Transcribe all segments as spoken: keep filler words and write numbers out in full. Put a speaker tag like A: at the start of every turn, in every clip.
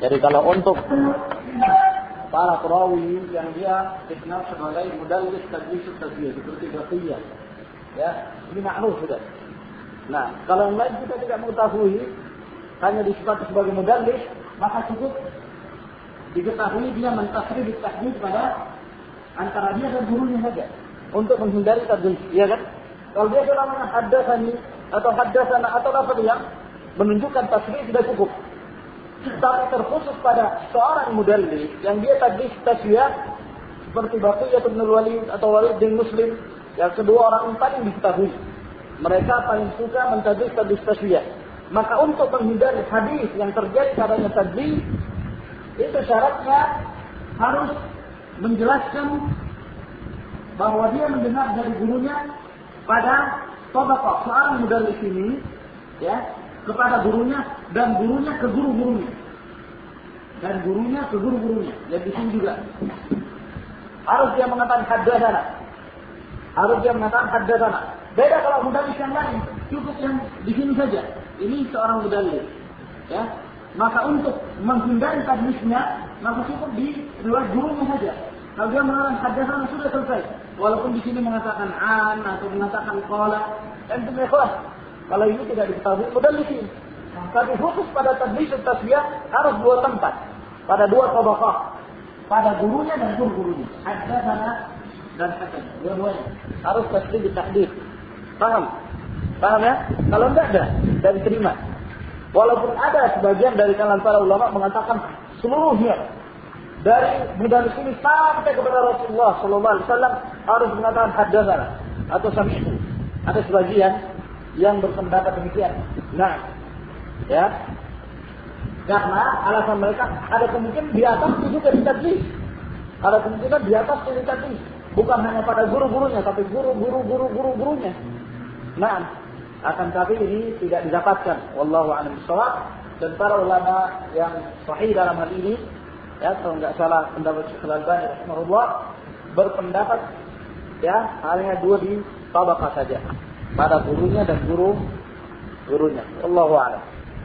A: Jadi kalau untuk para perawi yang dia dikenal sebagai mudallis tadlis tasbih seperti Baqiyah, ya, ini ma'ruf sudah. Nah, kalau yang lain kita tidak mengetahui, hanya disebut sebagai mudallis, maka cukup diketahui dia mentasrif tahdid pada antara dia dan gurunya saja untuk menghindari tadlis, ya kan? Kalau dia cuma haddatsani atau haddatsana atau apa yang menunjukkan tasrif tidak cukup. Tapi terkhusus pada seorang mudallis yang dia tadlis tasbih seperti Baqiyah bin Walid atau Walid bin Muslim, yang kedua orang yang paling diketahui. Mereka paling suka mentadlis tadlis tasbih. Maka untuk menghindari hadis yang terjadi padanya tadlis, itu syaratnya harus menjelaskan bahwa dia mendengar dari gurunya pada tabaqah seorang mudallis ini, ya, kepada gurunya dan gurunya ke guru-gurunya dan gurunya ke guru-gurunya. Dan di sini juga harus dia mengatakan haddatsana, harus dia mengatakan haddatsana. Beda kalau mudallis yang lain, cukup yang di sini saja. Ini seorang mudallis, ya. Maka untuk menghindari tadlisnya, maka cukup di riwayat gurunya saja. Kalau dia mengatakan haddatsana sudah selesai. Walaupun di sini mengatakan an atau mengatakan qala, dan itu ikhlas. Kalau ini tidak diketahui mudallisin. Tapi khusus pada tadlis tasbih harus dua tempat, pada dua tabaqah, pada gurunya dan guru-gurunya. Haddatsana dan hasan, dua-duanya harus tasbih ditahdid. Paham? Paham ya? Kalau enggak ada, tidak diterima. Walaupun ada sebagian dari kalangan para ulama mengatakan seluruhnya dari mudallis ini sampai kepada Rasulullah sallallahu alaihi wasallam harus mengatakan haddatsana atau sami'tu. Ada sebagian yang berpendapat demikian. Nah, ya, karena alasan mereka ada kemungkinan di atas itu juga ditadlis. Ada kemungkinan di atas itu ditadlis. Bukan hanya pada guru-gurunya, tapi guru-guru-guru-guru-gurunya. Nah, akan tapi ini tidak didapatkan. Wallahu a'lam bishawab. Dan para ulama yang sahih dalam hal ini, ya, kalau nggak salah pendapat Syekh Al-Albani rahimahullah, berpendapat ya hanya dua di tabaqah saja, pada gurunya dan guru gurunya. Wallahu a'lam.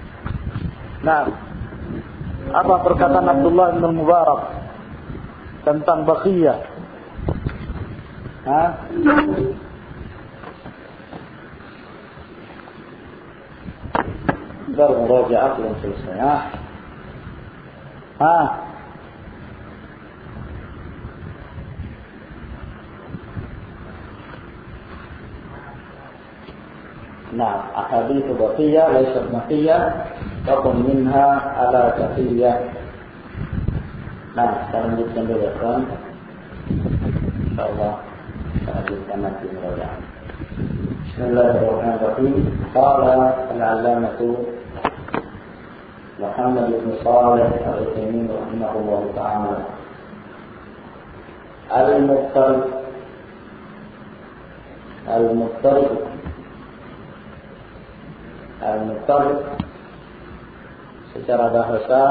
A: Nah, apa perkataan Abdullah bin Mubarak tentang Baqiyah? Hah? Baru murajaah belum selesai. Ha? Ha? Nah, ahadits Baqiyah laysat Baqiyah, takun minha ala Baqiyah. Nah, kita lanjutkan dulu ya, kan? Insyaallah kita lanjutkan nanti murajaah. Bismillahirrahmanirrahim. Qala al-'allamah Muhammad bin Shalih Al-Utsaimin rahimahullah ta'ala. Al-Muttarib Al-Muttarib Al-Muttarib secara bahasa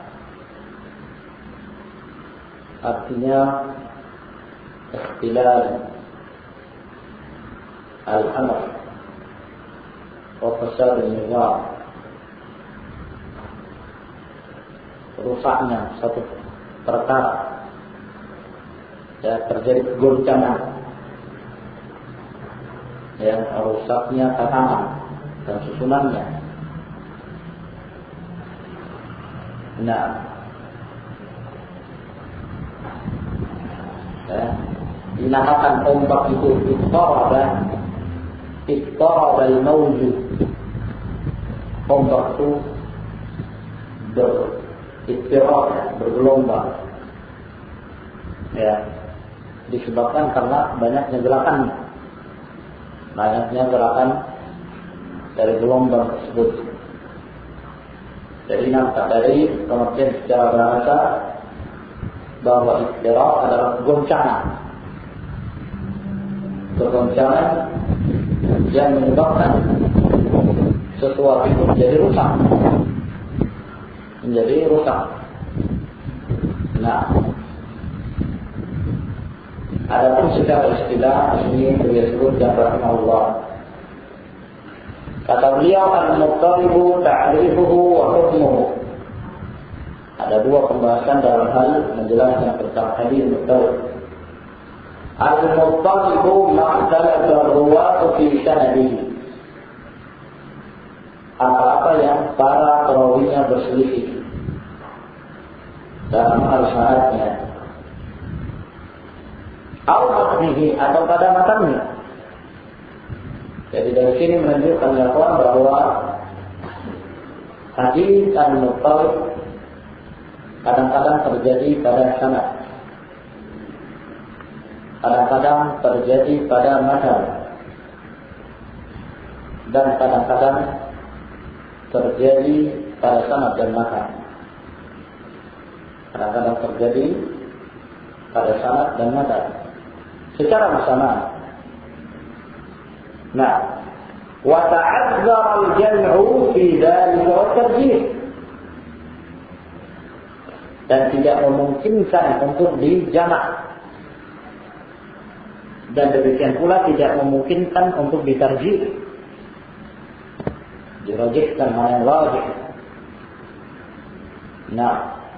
A: artinya ikhtilal al-amr wa fasad al-nizam, rusaknya satu perkara, ya, terjadi kegoncangan, ya, rusaknya tatanan dan susunannya. Nah, ya, dinamakan ombak itu ittaraba, ittaraba al-mawjud. Ombak itu berittirar, bergelombang, ya, disebabkan karena banyaknya gerakan, banyaknya gerakan dari gelombang tersebut. Jadi nampak dari pengertian secara bahasa bahwa ittirar adalah goncangan, kegoncangan yang menyebabkan sesuatu itu menjadi rusak, menjadi rusak. Nah, adapun secara istilah ini beliau sebut dan rahimahullah. Kata beliau, al-muttaribu ta'rifuhu wa hukmuhu. Ada dua pembahasan dalam hal menjelaskan tentang hadis muttalib. Al-muttalibu ma'talafa ruwatu fi sanadihi. Apa-apa yang para perawinya berselisih dalam hal sanadnya. Al-matnihi atau pada matanya. Jadi dari sini menunjukkan bahwa hadis al-muttalib kadang-kadang terjadi pada sanad, kadang-kadang terjadi pada matan, dan kadang-kadang terjadi pada sanad dan matan. Kadang-kadang terjadi pada sanad dan matan secara bersamaan. Nah, wa ta'azzara al-jam'u fi dzalika wa tarjih. Dan tidak memungkinkan untuk dijamak. Dan demikian pula tidak memungkinkan untuk ditarjih. Dirajihkan mana yang rajih. Nah,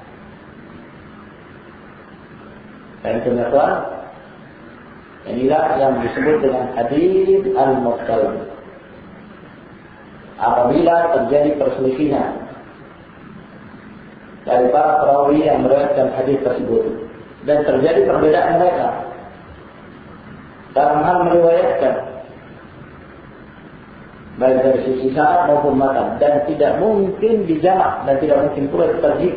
A: dan kemudian inilah yang disebut dengan hadis al-muttalib. Apabila terjadi perselisihan dari para perawi yang meriwayatkan hadis tersebut dan terjadi perbedaan mereka dalam hal meriwayatkan baik dari sisi sanad maupun matan, dan tidak mungkin dijamak dan tidak mungkin pula ditarjih.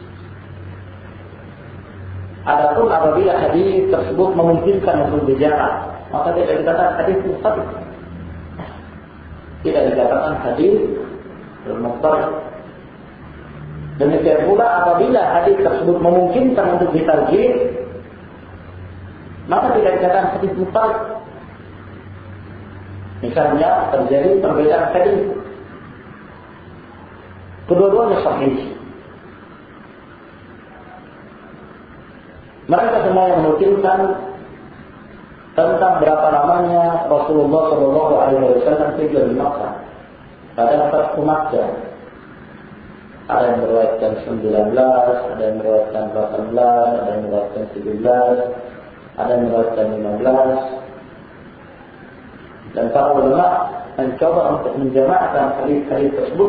A: Adapun apabila hadis tersebut memungkinkan untuk dijamak, maka tidak dikatakan hadis muttalib. Tidak dikatakan hadis muttalib. Demikian pula apabila hadis tersebut memungkinkan untuk ditarjih, maka tidak dikatakan hadis muttalib. Misalnya terjadi perbedaan hadis, kedua-duanya sahih. Mereka semua yang memungkinkan tentang berapa lamanya Rasulullah Shallallahu Alaihi Wasallam tinggal di Makkah pada Fathu Makkah. Ada yang meriwayatkan sembilan belas, ada yang meriwayatkan delapan belas, ada yang meriwayatkan tujuh belas, ada yang meriwayatkan lima belas. Dan para ulama mencoba untuk menjamaahkan hadis-hadis tersebut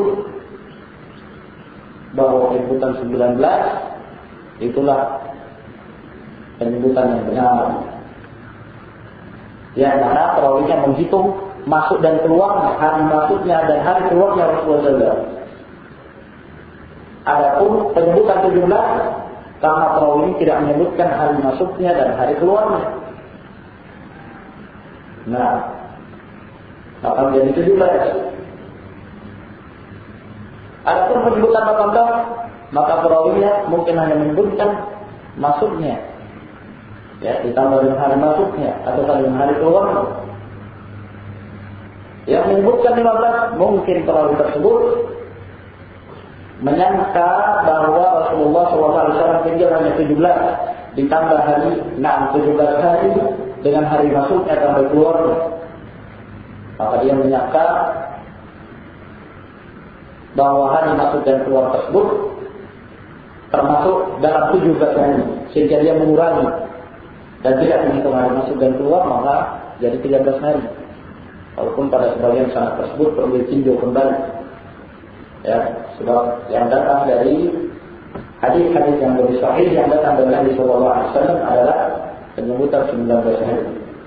A: bahwa penyebutan sembilan belas itulah penyebutan yang benar. Yang mana perawinya menghitung masuk dan keluar, hari masuknya dan hari keluarnya Rasulullah shallallahu alaihi wasallam. Adapun penyebutan tujuh belas, karena perawi ini tidak menyebutkan hari masuknya dan hari keluarnya. Nah, maka menjadi tujuh belas. Adapun penyebutan delapan belas, maka perawinya mungkin hanya menyebutkan masuknya, ya, ditambah dengan hari masuknya atau dengan hari keluarnya. Yang menyebutkan lima belas, mungkin perawi tersebut menyangka bahwa Rasulullah shallallahu alaihi wasallam tinggal hanya tujuh belas, ditambah hari enam, tujuh belas hari dengan hari masuknya dan hari keluarnya. Maka dia menyangka bahwa hari masuk dan keluar tersebut termasuk dalam tujuh belas hari, sehingga dia mengurangi dan tidak menghitung hari masuk dan keluar, maka jadi tiga belas hari. Walaupun pada sebagian sanad tersebut perlu ditinjau kembali. Ya, sebab yang datang dari hadis-hadis yang lebih sahih yang datang dari Nabi Shallallahu Alaihi Wasallam adalah penyebutan sembilan belas hari.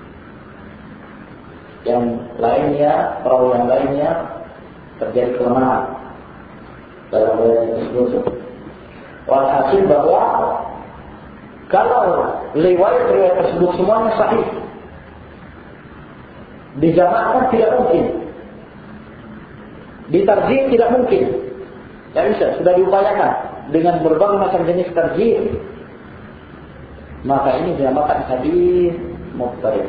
A: Yang lainnya, perawi yang lainnya terjadi kelemahan dalam riwayat tersebut. Walhasil bahwa kalau riwayat-riwayat tersebut semuanya sahih, dijamakkan tidak mungkin. Ditarjih tidak mungkin. Tidak bisa, sudah diupayakan dengan berbagai macam jenis tarjih. Maka ini dinamakan hadis muttalib.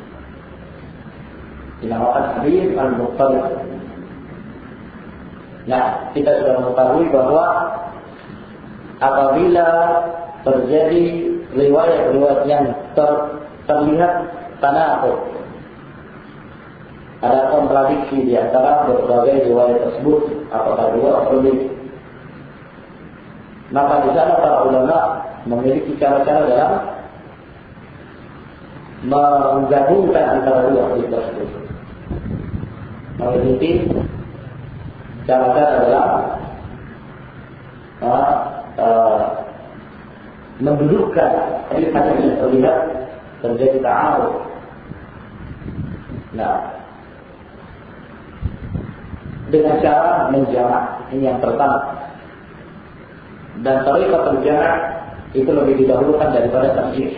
A: Dinamakan hadis al-muttalib. Nah, kita sudah mengetahui bahwa apabila terjadi riwayat-riwayat yang ter, terlihat tanaqud, ada kontradiksi di antara berbagai riwayat tersebut, apakah dua atau lebih. Maka di sana para ulama memiliki cara-cara dalam menggabungkan antara dua hadis tersebut. Memiliki cara-cara dalam uh, uh, mendudukkan hadis-hadis yang terlihat terjadi ta'aruf. Nah, dengan cara menjamak, ini yang pertama. Dan tariqat al-jama' itu lebih didahulukan daripada tarjih.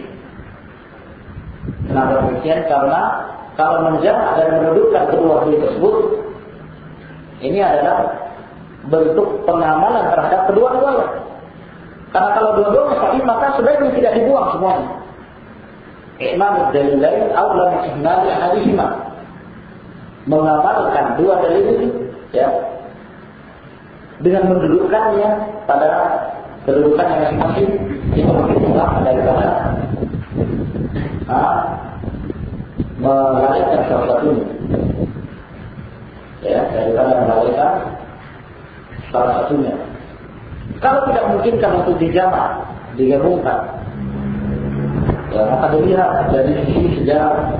A: Kenapa demikian? Karena kalau menjamak dan mendudukkan kedua hadis tersebut, ini adalah bentuk pengamalan terhadap kedua-duanya. Karena kalau dua-duanya sahih, maka sebaiknya tidak dibuang semuanya. I'mal ad-dalilain aula min ihmal ahadihima. Mengamalkan dua dalil itu, ya, dengan mendudukkannya pada kedudukan yang masing-masing, itu lebih mudah daripada ah, melalaikan salah satunya, ya, daripada melalaikan salah satunya. Kalau tidak memungkinkan untuk dijamak, digabungkan, ya, maka dilihat dari sisi sejarah,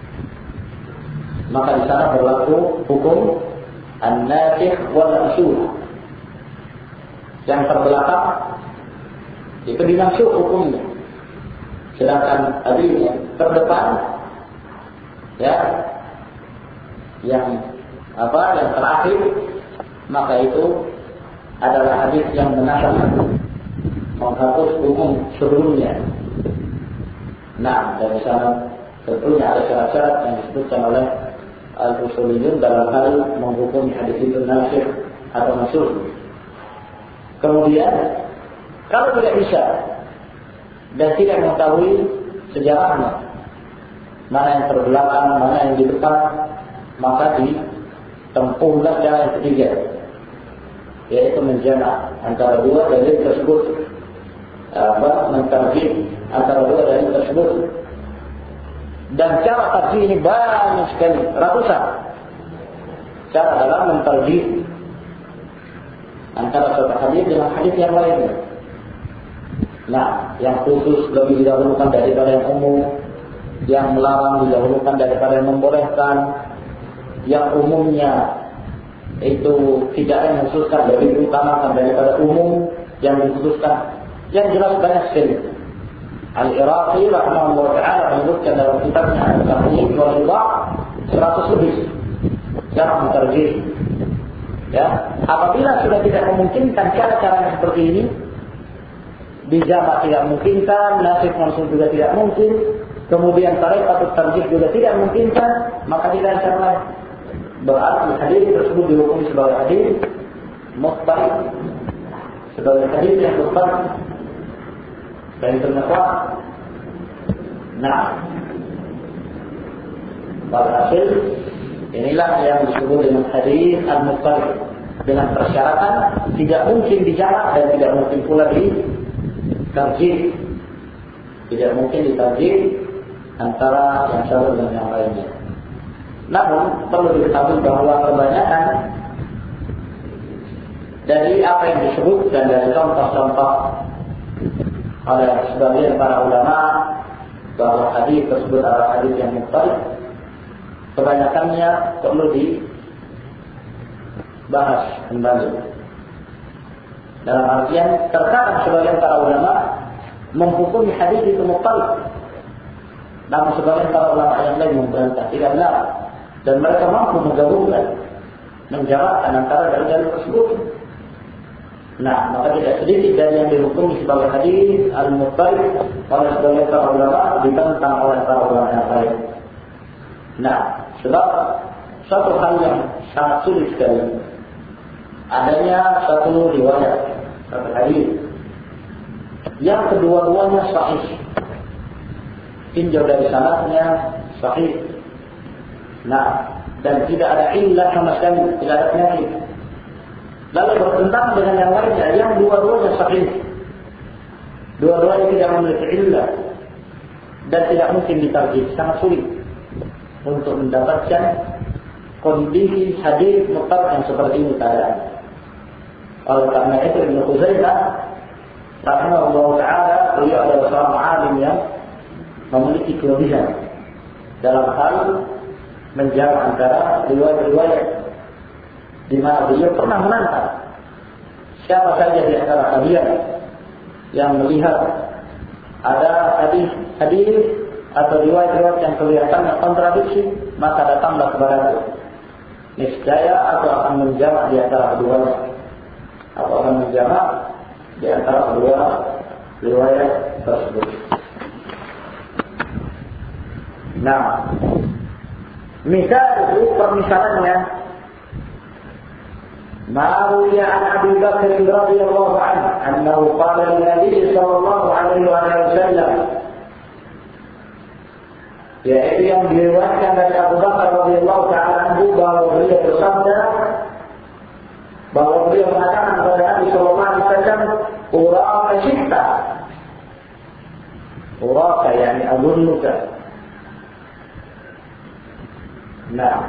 A: maka di sana berlaku hukum an-nasikh wal mansukh. Yang terbelakang itu dinasukh hukumnya, sedangkan tadi yang terdepan, ya, yang apa, yang terakhir, maka itu adalah hadis yang menasakh, menghapus hukum sebelumnya. Nah, dari sana tentunya ada syarat-syarat yang disebutkan oleh al-usuliyun dalam hal menghukumi hadis itu nasikh atau mansukh. Kemudian, kalau tidak bisa dan tidak mengetahui sejarahnya, mana yang terbelakang, mana yang di depan, maka ditempuhlah cara yang ketiga, yaitu menjamak antara dua dalil tersebut, apa, mentarjih antara dua dalil tersebut. Dan cara tarjih ini banyak sekali, ratusan cara dalam mentarjih antara satu hadis dengan hadis yang lainnya. Nah, yang khusus lebih didahulukan daripada yang umum, yang melarang didahulukan daripada yang membolehkan, yang umumnya itu tidak yang khususkan lebih diutamakan daripada umum yang dikhususkan. Yang jelas banyak sekali. Al-Iraqi rahimahullah ta'ala menyebutkan dalam kitabnya Al-Taqyid wal Idah seratus lebih cara mentarjih. Ya, apabila sudah tidak memungkinkan cara-cara seperti ini, dijamak tidak memungkinkan, nasikh mansukh juga tidak mungkin, kemudian tariqat tarjih juga tidak memungkinkan, maka tidak ada cara lain. Berarti hadis tersebut dihukumi sebagai hadis mukhtalif, sebagai hadis yang mukhtalif dari pendakwah. Nah, pada hasil inilah yang disebut dengan hadis al-mukhtalif, dengan persyaratan tidak mungkin dijamak dan tidak mungkin pula ditarjih. Tidak mungkin ditarjih antara yang satu dan yang lainnya. Namun perlu diketahui bahwa kebanyakan dari apa yang disebut dan dari contoh-contoh oleh sebagian para ulama bahwa hadis tersebut adalah hadis yang mukhtalif, kebanyakannya perlu dibahas kembali. Dalam artian terkadang sebagian para ulama menghukumi hadis itu mukhtalif, namun sebagian para ulama yang lain membantah tidak benar, dan mereka mampu menggabungkan, menjamakkan antara dalil-dalil tersebut. Nah, maka tidak sedikit dari yang dihukumi sebagai hadis al-mukhtalif oleh sebagian para ulama ditentang oleh para ulama yang lain. Nah, sebab satu hal yang sangat sulit sekali, adanya satu riwayat, satu hadis yang kedua-duanya sahih, tinjau dari sanadnya sahih. Nah, dan tidak ada illah sama sekali, tidak ada penyakit. Lalu bertentang dengan yang lainnya yang dua-duanya sahih, dua-duanya tidak memiliki illah dan tidak mungkin ditarjih. Sangat sulit untuk mendapatkan kondisi hadis mutlak yang seperti ini keadaan. Oleh karena itu Ibnu Khuzaimah rahimahullah taala, beliau adalah seorang alim yang memiliki kelebihan dalam hal menjawab antara riwayat-riwayat, di mana beliau pernah menantang siapa saja di antara kalian yang melihat ada hadis-hadis atau riwayat-riwayat yang kelihatannya kontradiksi, maka datanglah kepadaku. Niscaya aku akan menjawab di antara keduanya. Aku akan menjawab di antara kedua riwayat tersebut. Nah, misal itu permisalannya, Ma'ruya an Abi Bakr radhiyallahu anhu annahu qala lin-nabi sallallahu alaihi wasallam, yaitu yang diriwayatkan dari Abu Bakar radhiyallahu taala anhu bahwa beliau bersabda, bahwa beliau mengatakan kepada Nabi sallallahu alaihi wasallam, "Uraka syitta." Uraka yani adunnuka. Nah,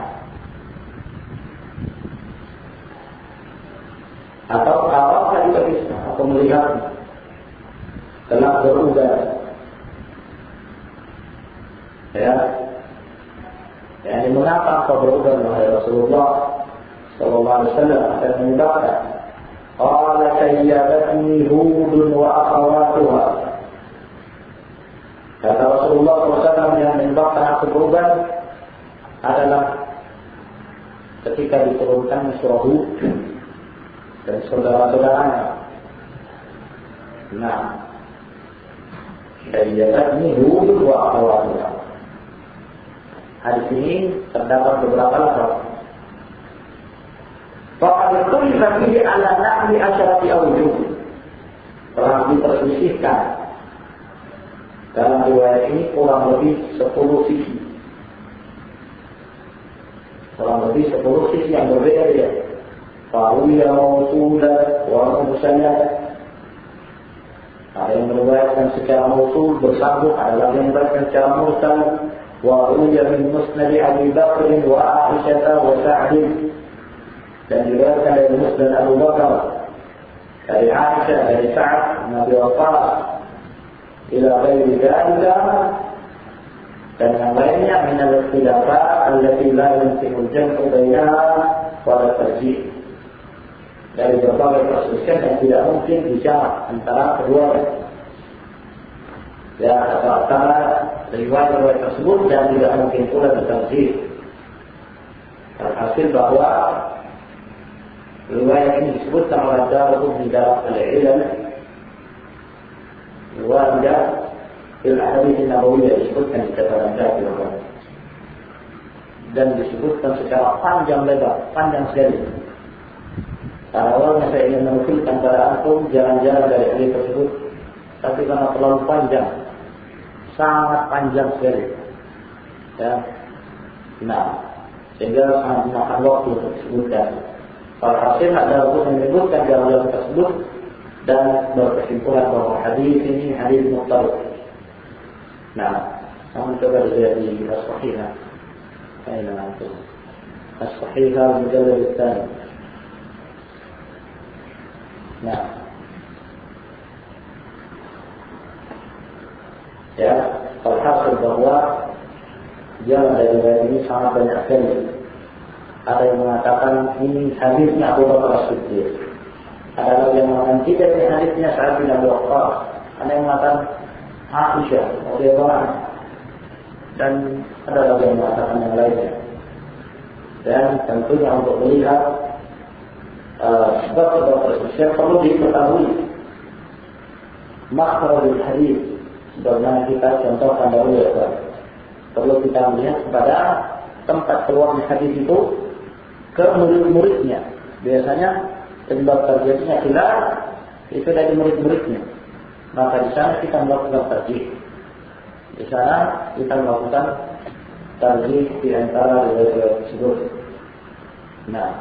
A: atau araka juga bisa, atau melihat telah berubah. Ya, yani mengapa kau berubah wahai Rasulullah sallallahu alaihi wasallam? Akan menyebabkan qala sayyabatni Hudun wa akhawatuha. Kata Rasulullah sallallahu alaihi wasallam, yang menyebabkan aku berubah adalah ketika diturunkan surah Hud dan saudara-saudaranya. Nah, sayyabatni Hudun wa akhawatuha. Hadis ini terdapat beberapa lafaz. Faqad tulifa fihi ala nahwi asyrati awjuh. Telah diperselisihkan dalam riwayat ini kurang lebih sepuluh sisi. Kurang lebih sepuluh sisi yang berbeda-beda. Fahuya mausulah wa mursalah. Ada yang meriwayatkan secara mausul bersambung, ada yang meriwayatkan secara mursal. وروي من مسند أبي بكر وعائشة وسعد, dan diriwayatkan dari musnad Abu Bakar, dari Aisyah, dari Sa'ad bin Abi Waqqas, ila ghairi dzalika, dan yang lainnya min al-ikhtilafat allati la yumkinu al-jam'u bainaha wa la tarjih, dari berbagai perselisihan yang tidak mungkin dijamak antara keduanya. Ya, antara riwayat-riwayat tersebut dan tidak mungkin pula ditarjih. Terhasil bahwa riwayat ini disebutkan oleh Daraqutni dalam Al-Ilal Al-Waridah fil Ahadits An-Nabawiyyah, disebutkan di catatan kaki dan disebutkan secara panjang lebar, panjang sekali. Karena awalnya saya ingin menukilkan pada antum jalan-jalan dari hadis tersebut, tapi karena terlalu panjang, sangat panjang sekali, ya. Nah, sehingga sangat memakan waktu untuk disebutkan. Kalau hasil ada untuk menyebutkan jalan-jalan tersebut dan berkesimpulan bahwa hadis ini hadis muqtarib. Nah, kamu coba lihat di As-Sahihah. Aina antum? As-Sahihah mujallad tsani. Nah, ya, terhasil bahwa jalan dari riwayat ini sangat banyak sekali. Ada yang mengatakan ini hadisnya Abu Bakar As-Siddiq, ada yang mengatakan tidak, ini hadisnya Sa'ad bin Abi Waqqas, ada yang mengatakan Aisyah radhiyallahu anha, dan ada lagi yang mengatakan yang lainnya. Dan tentunya untuk melihat sebab-sebab uh, tersebut perlu diketahui makhrajul hadis. Sebagaimana kita contohkan dahulu, ya, perlu kita melihat kepada tempat keluarnya hadis itu ke murid-muridnya. Biasanya penyebab terjadinya khilaf itu dari murid-muridnya. Maka di sana kita melakukan tarjih. Di sana kita melakukan tarjih di antara riwayat tersebut. Nah,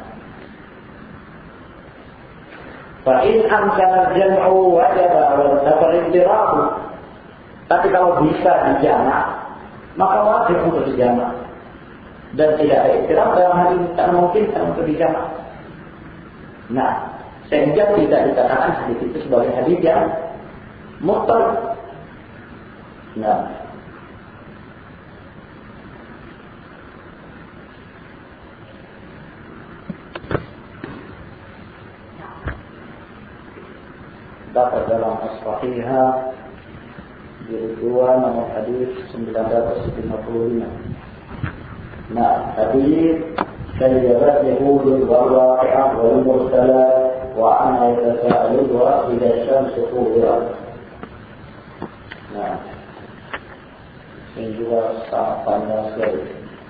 A: fa in amkana al-jam'u wajaba al-iftiraq. Tapi kalau bisa dijamak, maka wajib untuk dijamak. Dan tidak ada iftiraq dalam hal ini, tak memungkinkan untuk dijamak. Nah, sehingga tidak dikatakan hadis itu sebagai hadis yang mutlak. Nah, dapat dalam As-Sahihah jilid dua nomor hadis sembilan ratus lima puluh lima. Nah, hadis كذبت يهود والواقعة والمرسلات وعما يتساءلون إذا الشمس كورت. Nah, ini juga sangat panjang sekali.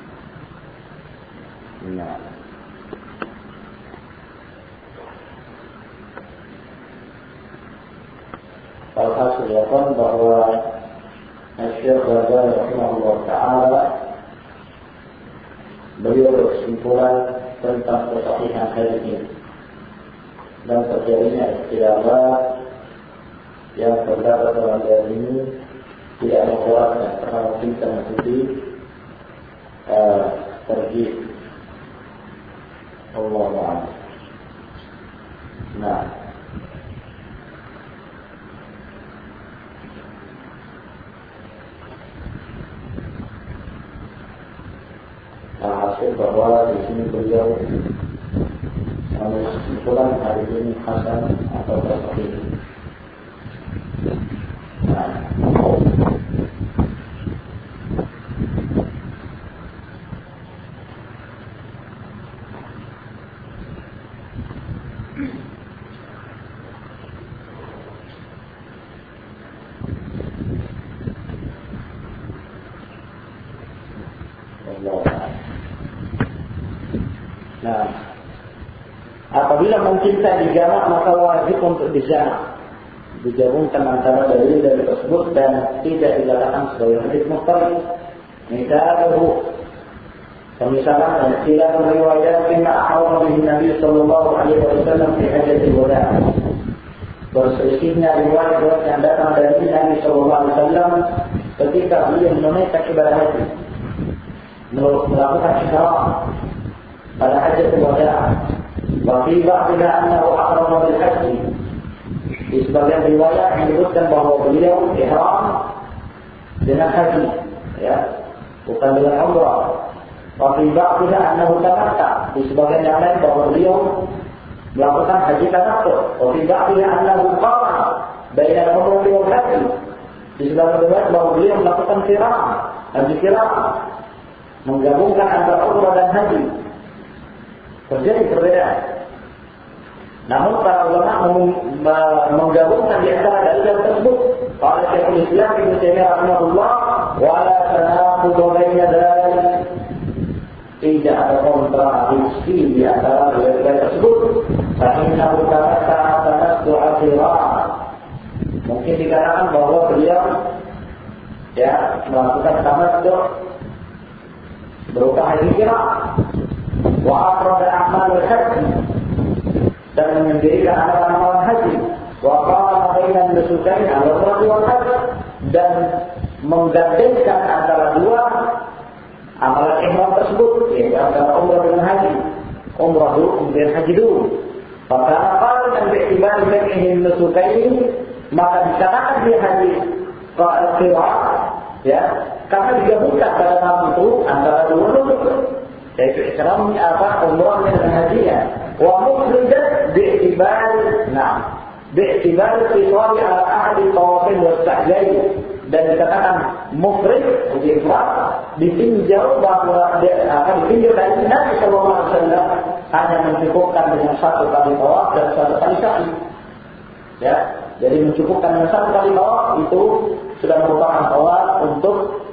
A: Nah, alhasil ya kan bahwa Syekh Ghazali rahimahullah taala beliau berkesimpulan tentang kesahihan hadis ini dan terjadinya ikhtilafat yang terdapat dalam hadis ini tidak membuatkan karena kita mengikuti uh, terjih. Allah Ta'ala. Nah, hasil bahwa di sini beliau mengambil kesimpulan hari ini hasan atau sahih. Nah, Nah, apabila mencintai dijamak maka wajib untuk dijamak, digabungkan antara dalil dari tersebut dan tidak dikatakan sebagai hadis mutlak. Misalnya, kemisalan dan istilah riwayat bina ahwal bin Nabi Sallallahu Alaihi Wasallam di hajjatul wada. Berselisihnya riwayat yang datang dari Nabi Sallallahu Alaihi Wasallam ketika beliau menunaikan ibadah haji, melakukan ihram pada hajjatul wada. Wa fi ba'dha annahu ahrama bil haji. Di sebagian riwayat menyebutkan bahwa beliau ihram dengan haji, ya, bukan dengan umrah. Wa fi ba'dha annahu tamatta. Di sebagian yang lain bahwa beliau melakukan haji tamattu. Wa fi ba'dha annahu qarana baina al-umrah wal haji. Di sebagian riwayat bahwa beliau melakukan qiran, haji qiran, menggabungkan antara umrah dan haji. Terjadi perbedaan. Namun para ulama menggabungkan di antara dalil tersebut. Qala Syekhul Islam Ibnu Taimiyah rahimahullah, wa la tanaqud baina dzalik. Tidak ada kontradiksi di antara dalil tersebut. Karena utara sangat du'afirah. Mungkin dikatakan bahwa beliau ya melakukan tamattu berupa haji kira. Wa afrada a'malul haji, dan mendirikan amalan-amalan haji. Wa qala bainan nusukain al-umrah wal haji, dan menggandengkan antara dua amalan ihram tersebut, yaitu antara umrah dengan haji. Umrah dulu kemudian haji dulu. Maka apa yang beriktibar dengan nusukain, maka dikatakan di haji qira, ya, karena digabungkan pada tahap itu antara dua nusuk, yaitu ihramnya apa, umrahnya dengan hajinya. Wa mufridat bi'tibar, nah, bi'tibar qisari ala ahli tawafin wa sa'lain, dan dikatakan mufrid ihram ditinjau bahwa akan ditinjau dari Nabi sallallahu alaihi wasallam hanya mencukupkan dengan satu kali tawaf dan satu kali sa'i. Ya, jadi mencukupkan dengan satu kali tawaf itu sudah merupakan tawaf untuk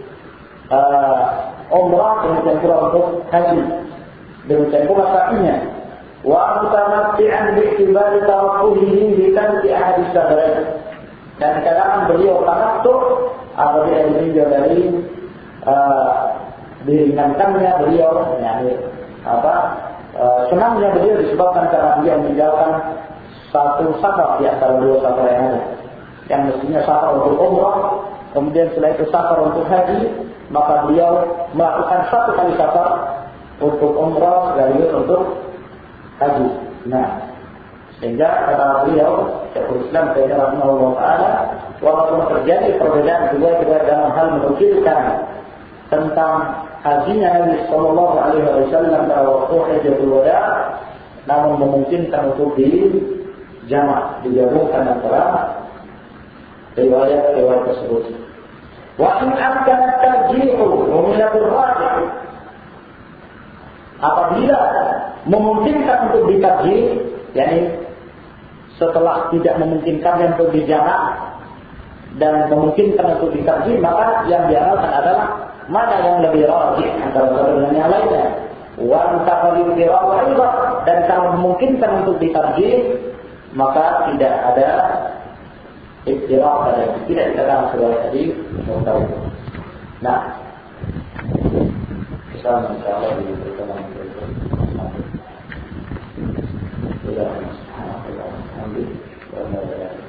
A: uh, umrah, demikian pula untuk haji, demikian pula sa'inya. Wa mutamatti'an bi'tibari tawaffuhihi bi tanti ahadis sabarain, dan kadang beliau tamattu apabila ditinjau dari uh, diringankannya beliau, yakni apa, uh, senangnya beliau disebabkan karena dia meninggalkan satu safar di antara dua safar yang ada, yang mestinya safar untuk umrah, kemudian setelah itu safar untuk haji, maka beliau melakukan satu kali safar untuk umrah sekaligus untuk haji. Nah, sehingga kata beliau
B: Syekhul Islam rahimahullah taala, walaupun terjadi perbedaan juga juga dalam hal menukilkan tentang hajinya Nabi Sallallahu Alaihi Wasallam pada waktu Hajjatul Wada, namun memungkinkan untuk dijamak, digabungkan antara riwayat-riwayat tersebut. Wa in amkan tarjihu mumilatul rajih, apabila memungkinkan untuk ditarjih, yakni setelah tidak memungkinkan untuk dijamak dan memungkinkan untuk ditarjih, maka yang diamalkan adalah mana yang lebih rajih antara satu dengan yang lainnya. Wa antaqalil birawaidah, dan kalau memungkinkan untuk ditarjih, maka tidak ada iktiraf pada tidak dikatakan sebagai tadi mutawif. Nah, kita insyaallah di pertemuan berikutnya. Alhamdulillah.